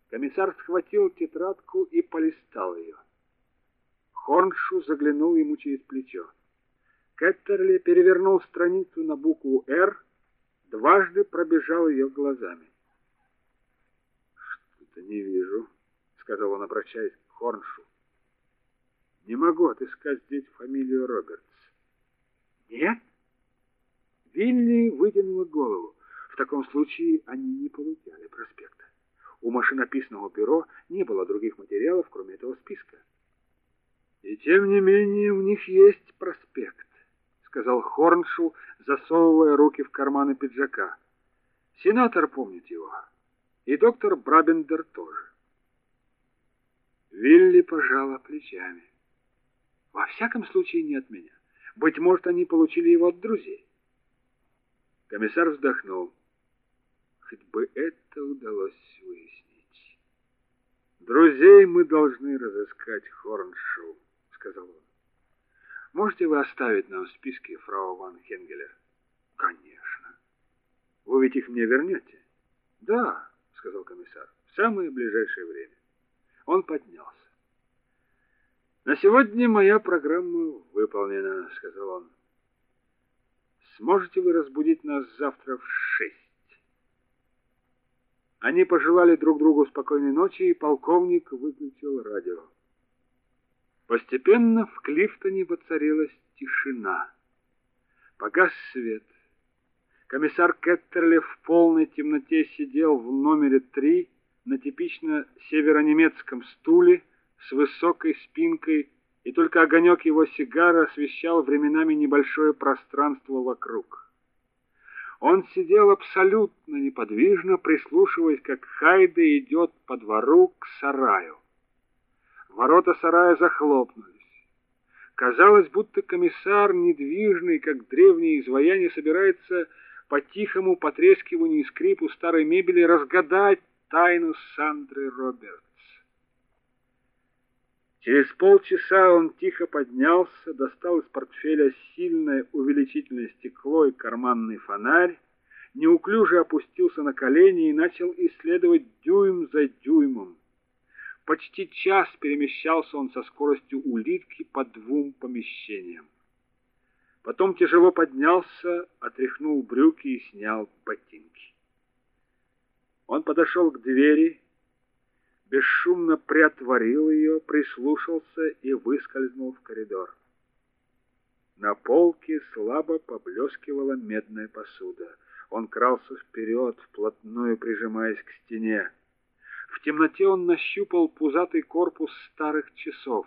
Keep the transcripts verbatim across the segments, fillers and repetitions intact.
Комиссар схватил тетрадку и полистал ее. Хорншоу заглянул ему через плечо. Кеттерли перевернул страницу на букву «Р», дважды пробежал ее глазами. «Что-то не вижу», — сказал он, обращаясь к Хорншоу. «Не могу отыскать здесь фамилию Робертс». «Нет?» Вилли вытянула голову. В таком случае они не получали проспекта. У машинописного бюро не было других материалов, кроме этого списка. «И тем не менее у них есть проспект», — сказал Хорншоу, засовывая руки в карманы пиджака. «Сенатор помнит его, и доктор Брабендер тоже». Вилли пожала плечами. «Во всяком случае, не от меня. Быть может, они получили его от друзей». Комиссар вздохнул. Хоть бы это удалось выяснить. «Друзей мы должны разыскать, Хорншоу», — сказал он. «Можете вы оставить нам в списке фрау ван Хенгелер?» «Конечно». «Вы ведь их мне вернете?» «Да», — сказал комиссар, — «в самое ближайшее время». Он поднялся. «На сегодня моя программа выполнена», — сказал он. «Сможете вы разбудить нас завтра в шесть?» Они пожелали друг другу спокойной ночи, и полковник выключил радио. Постепенно в Клифтоне воцарилась тишина. Погас свет. Комиссар Кеттерли в полной темноте сидел в номере три на типично северонемецком стуле с высокой спинкой, и только огонек его сигары освещал временами небольшое пространство вокруг. Он сидел абсолютно неподвижно, прислушиваясь, как Хайде идет по двору к сараю. Ворота сарая захлопнулись. Казалось, будто комиссар, недвижный, как древнее изваяние, собирается по тихому потрескиванию и скрипу старой мебели разгадать тайну Сандры Робертс. Через полчаса он тихо поднялся, достал из портфеля сильное увеличительное стекло и карманный фонарь, неуклюже опустился на колени и начал исследовать дюйм за дюймом. Почти час перемещался он со скоростью улитки по двум помещениям. Потом тяжело поднялся, отряхнул брюки и снял ботинки. Он подошел к двери, бесшумно приотворил ее, прислушался и выскользнул в коридор. На полке слабо поблескивала медная посуда. Он крался вперед, вплотную прижимаясь к стене. В темноте он нащупал пузатый корпус старых часов.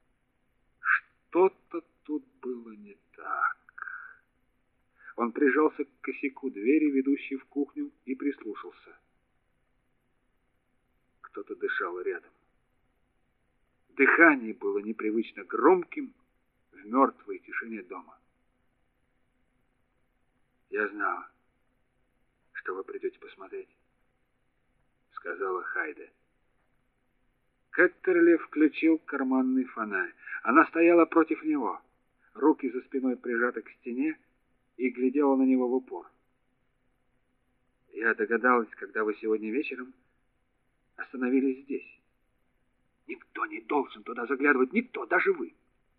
Что-то тут было не так. Он прижался к косяку двери, ведущей в кухню, и прислушался. Кто-то дышал рядом. Дыхание было непривычно громким в мертвой тишине дома. «Я знала, что вы придете посмотреть», — сказала Хайде. Кеттерли включил карманный фонарь. Она стояла против него, руки за спиной прижаты к стене, и глядела на него в упор. «Я догадалась, когда вы сегодня вечером остановились здесь. Никто не должен туда заглядывать, никто, даже вы».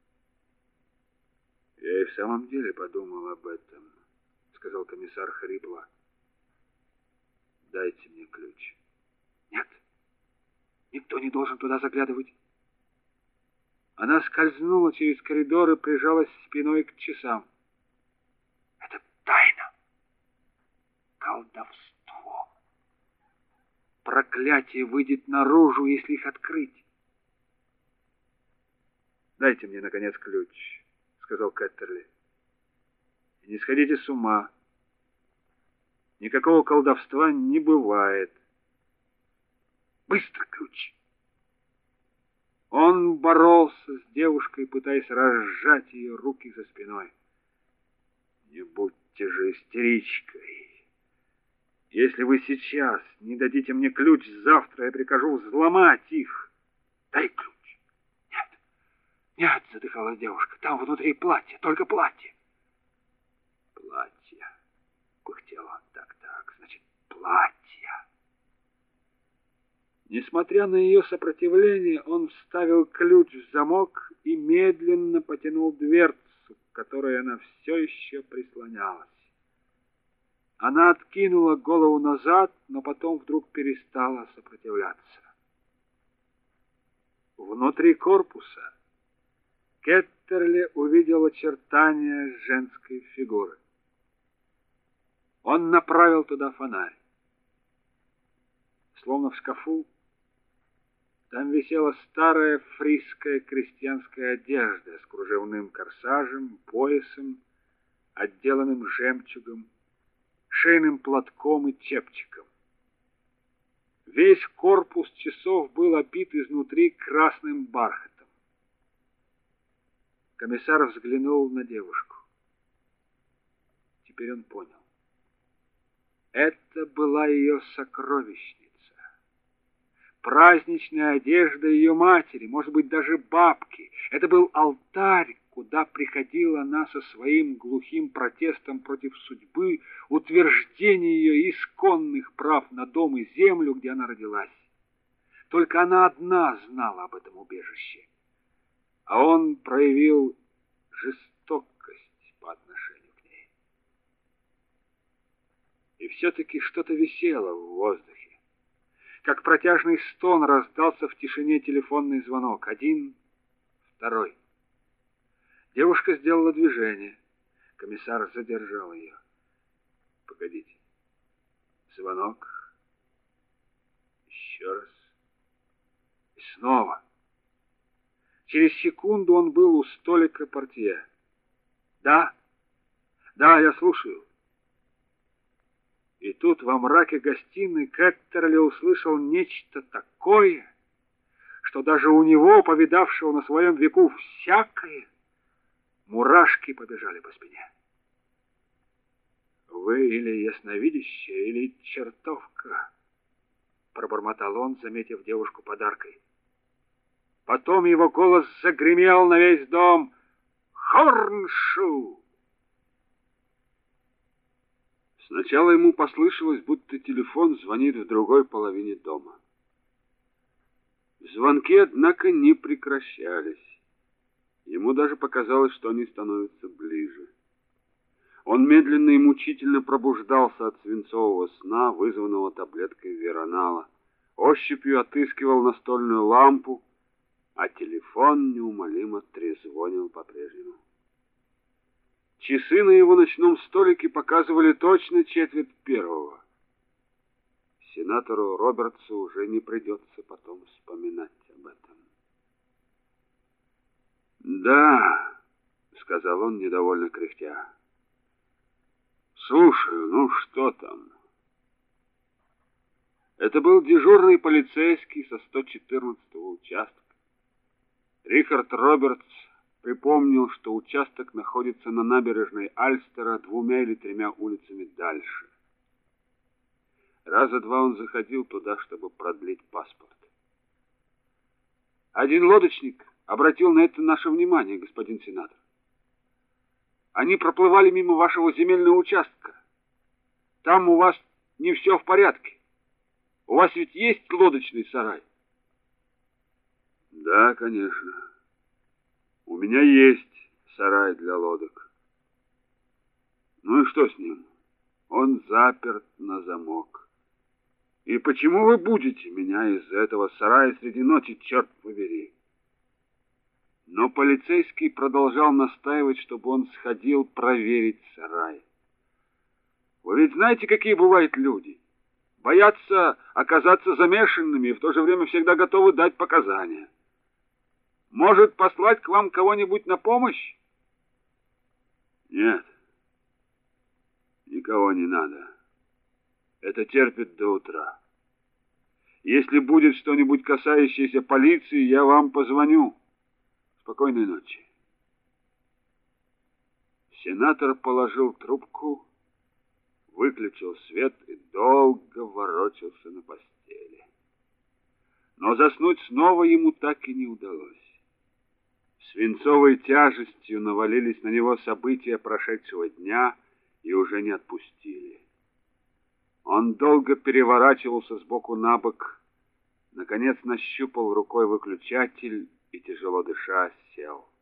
«Я и в самом деле подумал об этом», — сказал комиссар хрипло. «Дайте мне ключ». «Нет, никто не должен туда заглядывать». Она скользнула через коридор и прижалась спиной к часам. «Это тайна, колдовство. Проклятие выйдет наружу, если их открыть». «Дайте мне, наконец, ключ», — сказал Кеттерли. «И не сходите с ума. Никакого колдовства не бывает. Быстро ключ». Он боролся с девушкой, пытаясь разжать ее руки за спиной. «Не будьте же истеричкой. Если вы сейчас не дадите мне ключ, завтра я прикажу взломать их. Дай ключ». «Нет, нет», — задыхалась девушка, — «там внутри платье, только платье». «Платье», — пыхтел он, — «так-так, значит, платье». Несмотря на ее сопротивление, он вставил ключ в замок и медленно потянул дверцу, к которой она все еще прислонялась. Она откинула голову назад, но потом вдруг перестала сопротивляться. Внутри корпуса Кеттерли увидел очертания женской фигуры. Он направил туда фонарь. Словно в шкафу, там висела старая фрисская крестьянская одежда с кружевным корсажем, поясом, отделанным жемчугом, шейным платком и чепчиком. Весь корпус часов был обит изнутри красным бархатом. Комиссар взглянул на девушку. Теперь он понял. Это была ее сокровищница. Праздничная одежда ее матери, может быть, даже бабки. Это был алтарь, куда приходила она со своим глухим протестом против судьбы, утверждение ее исконных прав на дом и землю, где она родилась. Только она одна знала об этом убежище. А он проявил жестокость по отношению к ней. И все-таки что-то висело в воздухе. Как протяжный стон раздался в тишине телефонный звонок. Один, второй. Девушка сделала движение. Комиссар задержал ее. Погодите. Звонок. Еще раз. И снова. Через секунду он был у столика портье. Да, да, я слушаю. И тут во мраке гостиной Кеттерли услышал нечто такое, что даже у него, повидавшего на своем веку всякое, мурашки побежали по спине. «Вы или ясновидящая, или чертовка», — пробормотал он, заметив девушку подаркой. Потом его голос загремел на весь дом: «Хорншул!» Сначала ему послышалось, будто телефон звонит в другой половине дома. Звонки, однако, не прекращались. Ему даже показалось, что они становятся ближе. Он медленно и мучительно пробуждался от свинцового сна, вызванного таблеткой Веронала, ощупью отыскивал настольную лампу, а телефон неумолимо трезвонил по-прежнему. Часы на его ночном столике показывали точно четверть первого. Сенатору Робертсу уже не придется потом вспоминать об этом. «Да», — сказал он, недовольно кряхтя. «Слушаю, ну что там?» Это был дежурный полицейский со сто четырнадцатого участка. Рихард Робертс припомнил, что участок находится на набережной Альстера двумя или тремя улицами дальше. Раза два он заходил туда, чтобы продлить паспорт. Один лодочник обратил на это наше внимание, господин сенатор. Они проплывали мимо вашего земельного участка. Там у вас не все в порядке. У вас ведь есть лодочный сарай? Да, конечно. У меня есть сарай для лодок. Ну и что с ним? Он заперт на замок. И почему вы будете меня из этого сарая среди ночи, черт побери? Но полицейский продолжал настаивать, чтобы он сходил проверить сарай. Вы ведь знаете, какие бывают люди? Боятся оказаться замешанными и в то же время всегда готовы дать показания. Может, послать к вам кого-нибудь на помощь? Нет. Никого не надо. Это терпит до утра. Если будет что-нибудь касающееся полиции, я вам позвоню. Спокойной ночи. Сенатор положил трубку, выключил свет и долго ворочался на постели. Но заснуть снова ему так и не удалось. Свинцовой тяжестью навалились на него события прошедшего дня и уже не отпустили. Он долго переворачивался с боку на бок, Наконец нащупал рукой выключатель и, тяжело дыша, сел.